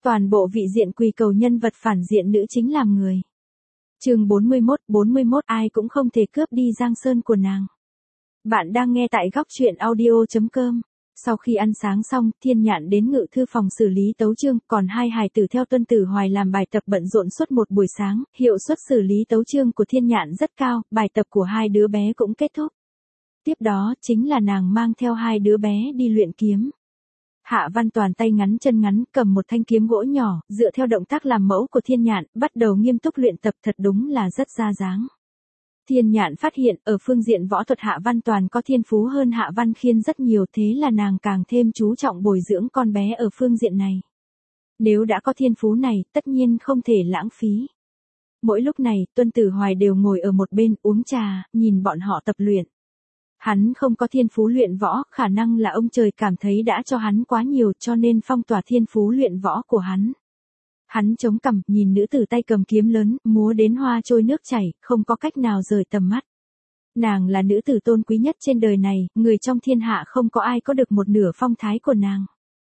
Toàn bộ vị diện quỳ cầu nhân vật phản diện nữ chính làm người. Chương 41 ai cũng không thể cướp đi Giang Sơn của nàng. Bạn đang nghe tại góc truyện audio.com. Sau khi ăn sáng xong, Thiên Nhạn đến ngự thư phòng xử lý tấu chương, còn hai hài tử theo Tuân Tử Hoài làm bài tập bận rộn suốt một buổi sáng, hiệu suất xử lý tấu chương của Thiên Nhạn rất cao, bài tập của hai đứa bé cũng kết thúc. Tiếp đó chính là nàng mang theo hai đứa bé đi luyện kiếm. Hạ Văn Toàn tay ngắn chân ngắn cầm một thanh kiếm gỗ nhỏ, dựa theo động tác làm mẫu của Thiên Nhạn, bắt đầu nghiêm túc luyện tập, thật đúng là rất ra dáng. Thiên Nhạn phát hiện ở phương diện võ thuật Hạ Văn Toàn có thiên phú hơn Hạ Văn Khiên rất nhiều, thế là nàng càng thêm chú trọng bồi dưỡng con bé ở phương diện này. Nếu đã có thiên phú này, tất nhiên không thể lãng phí. Mỗi lúc này, Tuân Tử Hoài đều ngồi ở một bên uống trà, nhìn bọn họ tập luyện. Hắn không có thiên phú luyện võ, khả năng là ông trời cảm thấy đã cho hắn quá nhiều cho nên phong tỏa thiên phú luyện võ của hắn. Hắn chống cằm, nhìn nữ tử tay cầm kiếm lớn, múa đến hoa trôi nước chảy, không có cách nào rời tầm mắt. Nàng là nữ tử tôn quý nhất trên đời này, người trong thiên hạ không có ai có được một nửa phong thái của nàng.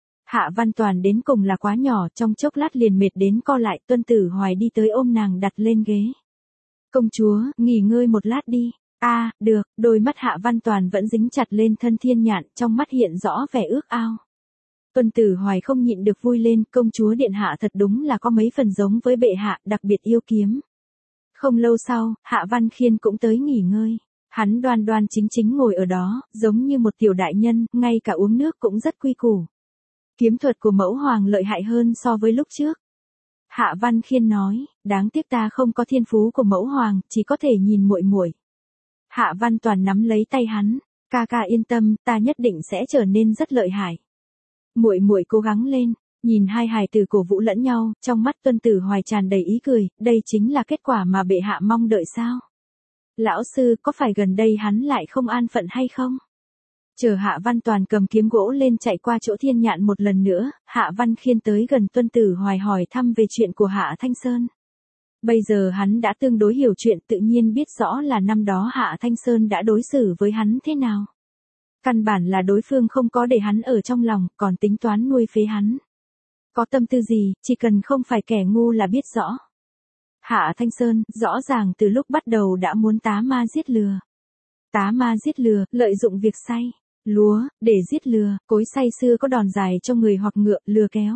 Hạ Văn Toàn đến cùng là quá nhỏ, trong chốc lát liền mệt đến co lại, Tuân Tử Hoài đi tới ôm nàng đặt lên ghế. Công chúa, nghỉ ngơi một lát đi. Được, đôi mắt Hạ Văn Toàn vẫn dính chặt lên thân Thiên Nhạn, trong mắt hiện rõ vẻ ước ao. Tuân Tử Hoài không nhịn được vui lên, công chúa điện hạ thật đúng là có mấy phần giống với bệ hạ, đặc biệt yêu kiếm. Không lâu sau, Hạ Văn Khiên cũng tới nghỉ ngơi. Hắn đoan đoan chính chính ngồi ở đó, giống như một tiểu đại nhân, ngay cả uống nước cũng rất quy củ. Kiếm thuật của mẫu hoàng lợi hại hơn so với lúc trước. Hạ Văn Khiên nói, đáng tiếc ta không có thiên phú của mẫu hoàng, chỉ có thể nhìn muội muội. Hạ Văn Toàn nắm lấy tay hắn, ca ca yên tâm, ta nhất định sẽ trở nên rất lợi hại. Muội muội cố gắng lên, nhìn hai hài tử cổ vũ lẫn nhau, trong mắt Tuân Tử Hoài tràn đầy ý cười, đây chính là kết quả mà bệ hạ mong đợi sao? Lão sư, có phải gần đây hắn lại không an phận hay không? Chờ Hạ Văn Toàn cầm kiếm gỗ lên chạy qua chỗ Thiên Nhạn một lần nữa, Hạ Văn Khiên tới gần Tuân Tử Hoài hỏi thăm về chuyện của Hạ Thanh Sơn. Bây giờ hắn đã tương đối hiểu chuyện, tự nhiên biết rõ là năm đó Hạ Thanh Sơn đã đối xử với hắn thế nào. Căn bản là đối phương không có để hắn ở trong lòng, còn tính toán nuôi phế hắn. Có tâm tư gì, chỉ cần không phải kẻ ngu là biết rõ. Hạ Thanh Sơn, rõ ràng từ lúc bắt đầu đã muốn tá ma giết lừa. Tá ma giết lừa, lợi dụng việc say, lúa, để giết lừa, cối say xưa có đòn dài cho người hoặc ngựa, lừa kéo.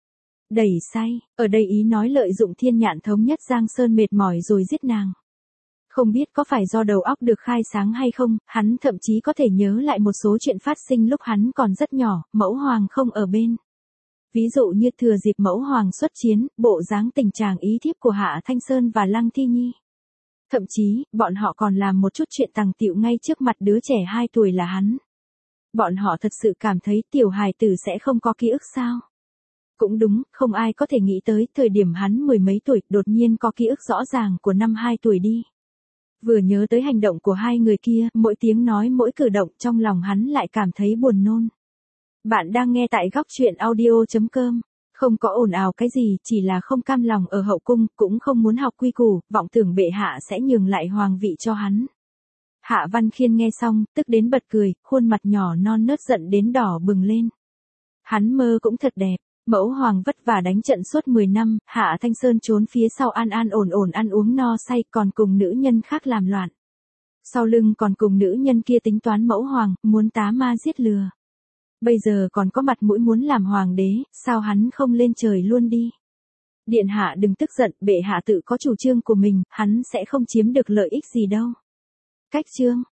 Đẩy say, ở đây ý nói lợi dụng Thiên Nhạn thống nhất Giang Sơn mệt mỏi rồi giết nàng. Không biết có phải do đầu óc được khai sáng hay không, hắn thậm chí có thể nhớ lại một số chuyện phát sinh lúc hắn còn rất nhỏ, mẫu hoàng không ở bên. Ví dụ như thừa dịp mẫu hoàng xuất chiến, bộ dáng tình trạng ý thiếp của Hạ Thanh Sơn và Lăng Thi Nhi. Thậm chí, bọn họ còn làm một chút chuyện tàng tịu ngay trước mặt đứa trẻ 2 tuổi là hắn. Bọn họ thật sự cảm thấy tiểu hài tử sẽ không có ký ức sao? Cũng đúng, không ai có thể nghĩ tới thời điểm hắn 10 mấy tuổi đột nhiên có ký ức rõ ràng của năm 2 tuổi đi. Vừa nhớ tới hành động của hai người kia, mỗi tiếng nói mỗi cử động trong lòng hắn lại cảm thấy buồn nôn. Bạn đang nghe tại góc truyện audio.com. Không có ồn ào cái gì, chỉ là không cam lòng ở hậu cung, cũng không muốn học quy củ, vọng tưởng bệ hạ sẽ nhường lại hoàng vị cho hắn. Hạ Văn Khiên nghe xong, tức đến bật cười, khuôn mặt nhỏ non nớt giận đến đỏ bừng lên. Hắn mơ cũng thật đẹp. Mẫu hoàng vất vả đánh trận suốt 10 năm, Hạ Thanh Sơn trốn phía sau an an ổn ổn ăn uống no say, còn cùng nữ nhân khác làm loạn. Sau lưng còn cùng nữ nhân kia tính toán mẫu hoàng, muốn tá ma giết lừa. Bây giờ còn có mặt mũi muốn làm hoàng đế, sao hắn không lên trời luôn đi. Điện hạ đừng tức giận, bệ hạ tự có chủ trương của mình, hắn sẽ không chiếm được lợi ích gì đâu. Cách chương,